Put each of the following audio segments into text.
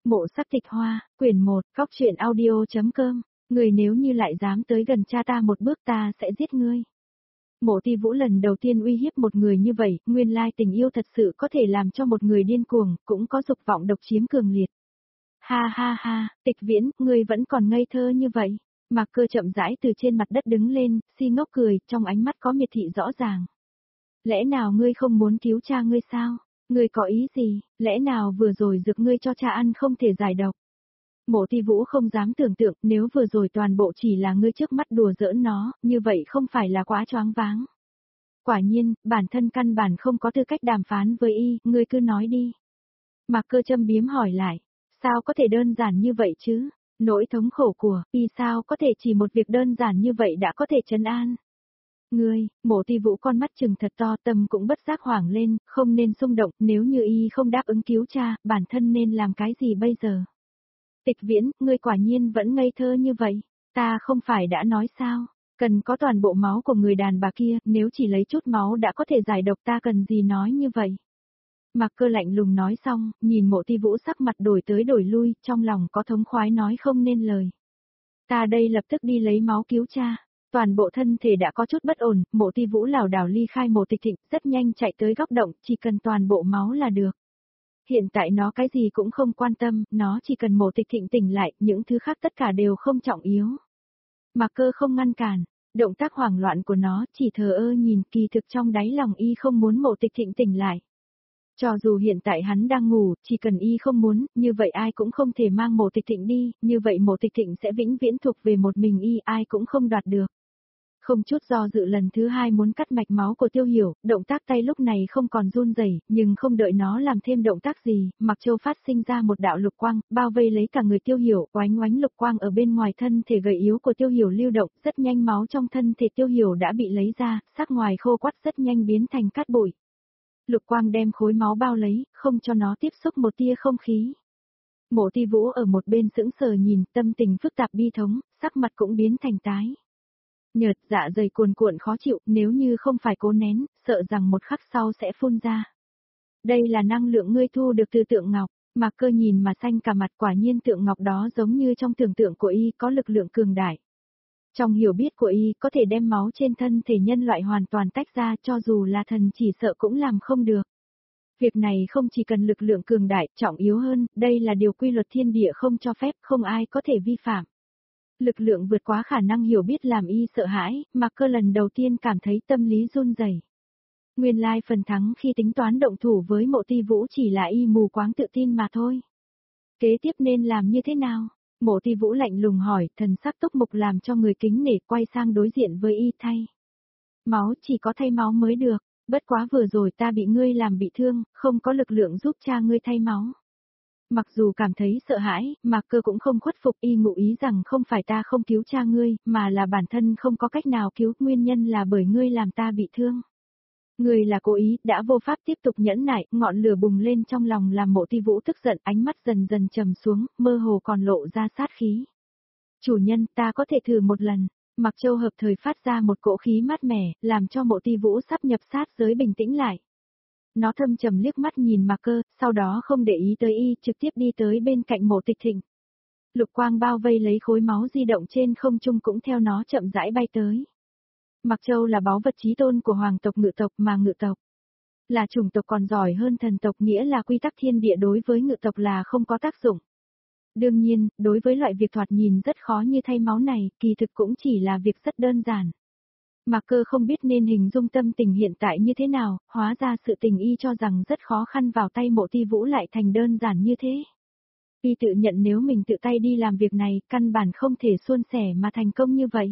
Mộ Sắc Tịch Hoa, quyển 1, Cóc truyện audio.com, người nếu như lại dám tới gần cha ta một bước ta sẽ giết ngươi. Mộ Ti Vũ lần đầu tiên uy hiếp một người như vậy, nguyên lai tình yêu thật sự có thể làm cho một người điên cuồng, cũng có dục vọng độc chiếm cường liệt. Ha ha ha, Tịch Viễn, ngươi vẫn còn ngây thơ như vậy. Mạc Cơ chậm rãi từ trên mặt đất đứng lên, si ngốc cười, trong ánh mắt có miệt thị rõ ràng. Lẽ nào ngươi không muốn cứu cha ngươi sao? Ngươi có ý gì, lẽ nào vừa rồi dược ngươi cho cha ăn không thể giải độc? Mộ Ti Vũ không dám tưởng tượng, nếu vừa rồi toàn bộ chỉ là ngươi trước mắt đùa giỡn nó, như vậy không phải là quá choáng váng. Quả nhiên, bản thân căn bản không có tư cách đàm phán với y, ngươi cứ nói đi. Mạc Cơ châm biếm hỏi lại, sao có thể đơn giản như vậy chứ? Nỗi thống khổ của y sao có thể chỉ một việc đơn giản như vậy đã có thể trấn an? Ngươi, Mộ Ti Vũ con mắt trừng thật to, tâm cũng bất giác hoảng lên, không nên xung động, nếu như y không đáp ứng cứu cha, bản thân nên làm cái gì bây giờ? Tịch Viễn, ngươi quả nhiên vẫn ngây thơ như vậy, ta không phải đã nói sao, cần có toàn bộ máu của người đàn bà kia, nếu chỉ lấy chút máu đã có thể giải độc ta cần gì nói như vậy? Mạc Cơ lạnh lùng nói xong, nhìn Mộ Ti Vũ sắc mặt đổi tới đổi lui, trong lòng có thống khoái nói không nên lời. Ta đây lập tức đi lấy máu cứu cha. Toàn bộ thân thể đã có chút bất ổn, Mộ Ti Vũ lảo đảo ly khai Mộ Tịch Thịnh, rất nhanh chạy tới góc động, chỉ cần toàn bộ máu là được. Hiện tại nó cái gì cũng không quan tâm, nó chỉ cần Mộ Tịch Thịnh tỉnh lại, những thứ khác tất cả đều không trọng yếu. Mạc Cơ không ngăn cản, động tác hoảng loạn của nó, chỉ thờ ơ nhìn, kỳ thực trong đáy lòng y không muốn Mộ Tịch Thịnh tỉnh lại. Cho dù hiện tại hắn đang ngủ, chỉ cần y không muốn, như vậy ai cũng không thể mang Mộ Tịch Thịnh đi, như vậy Mộ Tịch Thịnh sẽ vĩnh viễn thuộc về một mình y, ai cũng không đoạt được. Không chút do dự lần thứ hai muốn cắt mạch máu của Tiêu Hiểu, động tác tay lúc này không còn run rẩy, nhưng không đợi nó làm thêm động tác gì, Mặc Châu phát sinh ra một đạo lục quang, bao vây lấy cả người Tiêu Hiểu, oánh oánh lục quang ở bên ngoài thân thể gầy yếu của Tiêu Hiểu lưu động, rất nhanh máu trong thân thể Tiêu Hiểu đã bị lấy ra, sắc ngoài khô quắt rất nhanh biến thành cát bụi. Lục quang đem khối máu bao lấy, không cho nó tiếp xúc một tia không khí. Mộ Ti Vũ ở một bên sững sờ nhìn, tâm tình phức tạp bi thống, sắc mặt cũng biến thành tái. Nhợt, dạ dày cuồn cuộn khó chịu, nếu như không phải cố nén, sợ rằng một khắc sau sẽ phun ra. Đây là năng lượng ngươi thu được từ tượng ngọc, Mạc Cơ nhìn mà xanh cả mặt, quả nhiên tượng ngọc đó giống như trong tưởng tượng của y có lực lượng cường đại. Trong hiểu biết của y có thể đem máu trên thân thể nhân loại hoàn toàn tách ra, cho dù là thần chỉ sợ cũng làm không được. Việc này không chỉ cần lực lượng cường đại, trọng yếu hơn, đây là điều quy luật thiên địa không cho phép, không ai có thể vi phạm. Lực lượng vượt quá khả năng hiểu biết làm y sợ hãi, Mạc Cơ lần đầu tiên cảm thấy tâm lý run rẩy. Nguyên lai phần thắng khi tính toán động thủ với Mộ Ti Vũ chỉ là y mù quáng tự tin mà thôi. Kế tiếp nên làm như thế nào? Mộ Ti Vũ lạnh lùng hỏi, thần sắc túc mục làm cho người kính nể, quay sang đối diện với y thay. Máu chỉ có thay máu mới được, bất quá vừa rồi ta bị ngươi làm bị thương, không có lực lượng giúp cha ngươi thay máu. Mặc dù cảm thấy sợ hãi, Mạc Cơ cũng không khuất phục, y ngụ ý rằng không phải ta không cứu cha ngươi, mà là bản thân không có cách nào cứu, nguyên nhân là bởi ngươi làm ta bị thương. Ngươi là cố ý, đã vô pháp tiếp tục nhẫn nại, ngọn lửa bùng lên trong lòng làm Mộ Ti Vũ tức giận, ánh mắt dần dần trầm xuống, mơ hồ còn lộ ra sát khí. Chủ nhân, ta có thể thử một lần. Mặc Châu hợp thời phát ra một cỗ khí mát mẻ, làm cho Mộ Ti Vũ sắp nhập sát giới bình tĩnh lại. Nó thâm trầm liếc mắt nhìn Mạc Cơ, sau đó không để ý tới y, trực tiếp đi tới bên cạnh Mộ Tịch Thịnh. Lục quang bao vây lấy khối máu di động trên không trung cũng theo nó chậm rãi bay tới. Mạc Châu là báu vật chí tôn của hoàng tộc Ngự tộc, mà Ngự tộc là chủng tộc còn giỏi hơn thần tộc, nghĩa là quy tắc thiên địa đối với Ngự tộc là không có tác dụng. Đương nhiên, đối với loại việc thoạt nhìn rất khó như thay máu này, kỳ thực cũng chỉ là việc rất đơn giản. Mạc Cơ không biết nên hình dung tâm tình hiện tại như thế nào, hóa ra sự tình y cho rằng rất khó khăn vào tay Mộ Ti Vũ lại thành đơn giản như thế. Y tự nhận nếu mình tự tay đi làm việc này, căn bản không thể suôn sẻ mà thành công như vậy.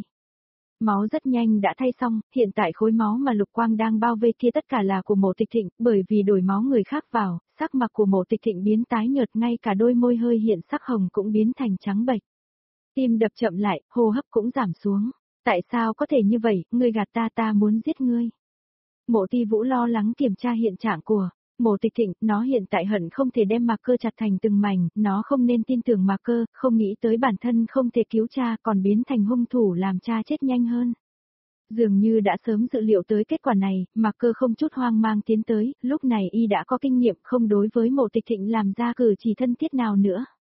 Máu rất nhanh đã thay xong, hiện tại khối máu mà lục quang đang bao vây kia tất cả là của Mộ Tịch Thịnh, bởi vì đổi máu người khác vào, sắc mặt của Mộ Tịch Thịnh biến tái nhợt, ngay cả đôi môi hơi hiện sắc hồng cũng biến thành trắng bệch. Tim đập chậm lại, hô hấp cũng giảm xuống. Tại sao có thể như vậy, ngươi gạt ta muốn giết ngươi. Mộ Ti Vũ lo lắng kiểm tra hiện trạng của Mộ Tịch Thịnh, nó hiện tại hận không thể đem Mạc Cơ chặt thành từng mảnh, nó không nên tin tưởng Mạc Cơ, không nghĩ tới bản thân không thể cứu cha còn biến thành hung thủ làm cha chết nhanh hơn. Dường như đã sớm dự liệu tới kết quả này, Mạc Cơ không chút hoang mang tiến tới, lúc này y đã có kinh nghiệm không đối với Mộ Tịch Thịnh làm ra cử chỉ thân thiết nào nữa.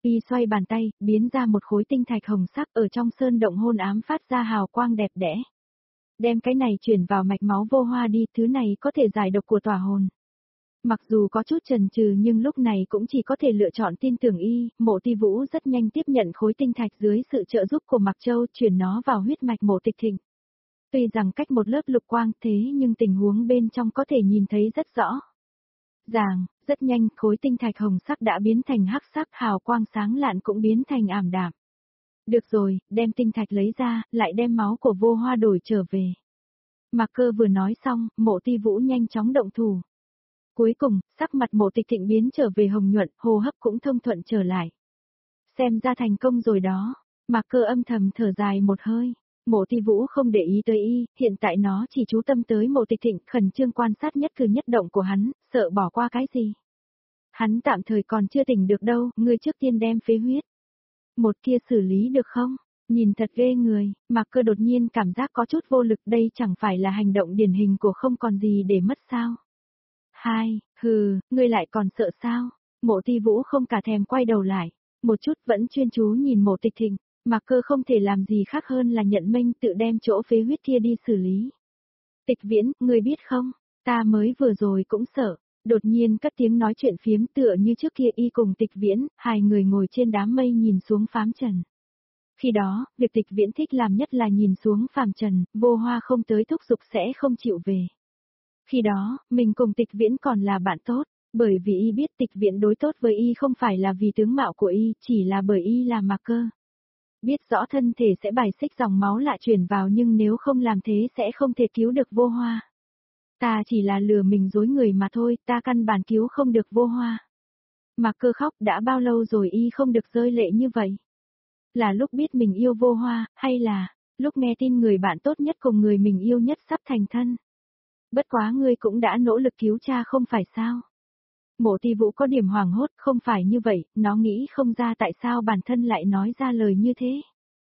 Y xoay bàn tay, biến ra một khối tinh thạch hồng sắc ở trong sơn động hôn ám phát ra hào quang đẹp đẽ. Đem cái này chuyển vào mạch máu vô hoa đi, thứ này có thể giải độc của tỏa hồn. Mặc dù có chút chần chừ nhưng lúc này cũng chỉ có thể lựa chọn tin tưởng y, Mộ Ti Vũ rất nhanh tiếp nhận khối tinh thạch dưới sự trợ giúp của Mạc Châu chuyển nó vào huyết mạch Mộ Tịch Thịnh. Tuy rằng cách một lớp lục quang thế nhưng tình huống bên trong có thể nhìn thấy rất rõ. Rất nhanh khối tinh thạch hồng sắc đã biến thành hắc sắc, hào quang sáng lạn cũng biến thành ảm đạm. Được rồi, đem tinh thạch lấy ra, lại đem máu của vô hoa đổi trở về. Mạc Cơ vừa nói xong, Mộ Ti Vũ nhanh chóng động thủ. Cuối cùng, sắc mặt Mộ Tịch Thịnh biến trở về hồng nhuận, hô hấp cũng thông thuận trở lại. Xem ra thành công rồi đó. Mạc Cơ âm thầm thở dài một hơi. Mộ Ti Vũ không để ý tới y, hiện tại nó chỉ chú tâm tới Mộ Tịch Thịnh, khẩn trương quan sát nhất cử nhất động của hắn, sợ bỏ qua cái gì. Hắn tạm thời còn chưa tỉnh được đâu, ngươi trước tiên đem phế huyết. Một kia xử lý được không? Nhìn thật ghê người, Mạc Cơ đột nhiên cảm giác có chút vô lực, đây chẳng phải là hành động điển hình của không còn gì để mất sao. Ngươi lại còn sợ sao? Mộ Ti Vũ không cả thèm quay đầu lại, một chút vẫn chuyên chú nhìn Mộ Tịch Thịnh, Mạc Cơ không thể làm gì khác hơn là nhận mệnh tự đem chỗ phế huyết kia đi xử lý. Tịch Viễn, ngươi biết không, ta mới vừa rồi cũng sợ, đột nhiên cất tiếng nói chuyện phiếm tựa như trước kia y cùng Tịch Viễn, hai người ngồi trên đám mây nhìn xuống phàm trần. Khi đó, việc Tịch Viễn thích làm nhất là nhìn xuống phàm trần, vô hoa không tới thúc giục sẽ không chịu về. Khi đó, mình cùng Tịch Viễn còn là bạn tốt, bởi vì y biết Tịch Viễn đối tốt với y không phải là vì tướng mạo của y, chỉ là bởi y là Mạc Cơ. Biết rõ thân thể sẽ bài xích dòng máu lạ truyền vào nhưng nếu không làm thế sẽ không thể cứu được vô hoa. Ta chỉ là lừa mình dối người mà thôi, ta căn bản cứu không được vô hoa. Mạc Cơ khóc, đã bao lâu rồi y không được rơi lệ như vậy? Là lúc biết mình yêu vô hoa, hay là lúc nghe tin người bạn tốt nhất cùng người mình yêu nhất sắp thành thân? Bất quá ngươi cũng đã nỗ lực cứu cha không phải sao? Mộ Ti Vũ có điểm hoảng hốt, không phải như vậy, nó nghĩ không ra tại sao bản thân lại nói ra lời như thế.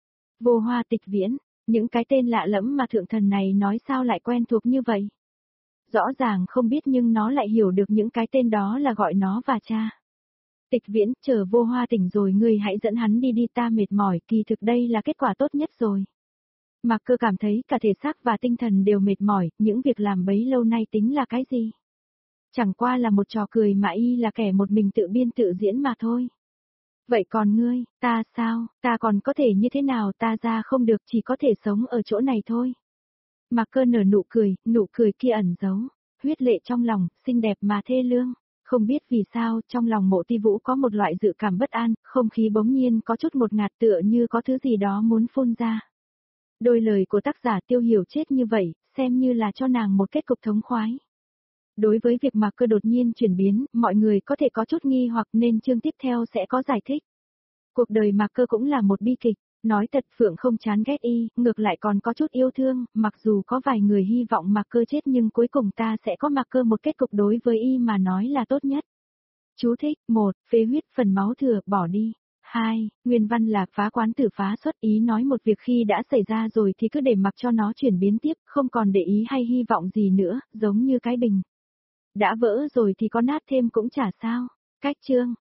Vô hoa, Tịch Viễn, những cái tên lạ lẫm mà thượng thần này nói sao lại quen thuộc như vậy. Rõ ràng không biết nhưng nó lại hiểu được những cái tên đó là gọi nó và cha. Tịch Viễn, chờ vô hoa tỉnh rồi ngươi hãy dẫn hắn đi ta mệt mỏi, kỳ thực đây là kết quả tốt nhất rồi. Mạc Cơ cảm thấy cả thể xác và tinh thần đều mệt mỏi, những việc làm bấy lâu nay tính là cái gì? Chẳng qua là một trò cười mà y là kẻ một mình tự biên tự diễn mà thôi. Vậy còn ngươi, ta sao, ta còn có thể như thế nào, ta ra không được, chỉ có thể sống ở chỗ này thôi. Mạc Cơ nở nụ cười kia ẩn giấu huyết lệ trong lòng, xinh đẹp mà thê lương. Không biết vì sao, trong lòng Mộ Ti Vũ có một loại dự cảm bất an, không khí bỗng nhiên có chút một ngạt tựa như có thứ gì đó muốn phun ra. Đôi lời của tác giả Tiêu Hiểu chết như vậy, xem như là cho nàng một kết cục thống khoái. Đối với việc Mạc Cơ đột nhiên chuyển biến, mọi người có thể có chút nghi hoặc nên chương tiếp theo sẽ có giải thích. Cuộc đời Mạc Cơ cũng là một bi kịch, nói thật Phượng không chán ghét y, ngược lại còn có chút yêu thương, mặc dù có vài người hy vọng Mạc Cơ chết nhưng cuối cùng ta sẽ có Mạc Cơ một kết cục đối với y mà nói là tốt nhất. Chú thích: 1. Phế huyết phần máu thừa, bỏ đi. 2. Nguyên văn là phá quán tử phá xuất, ý nói một việc khi đã xảy ra rồi thì cứ để mặc cho nó chuyển biến tiếp, không còn để ý hay hy vọng gì nữa, giống như cái bình. Đã vỡ rồi thì có nát thêm cũng chả sao. Cách chương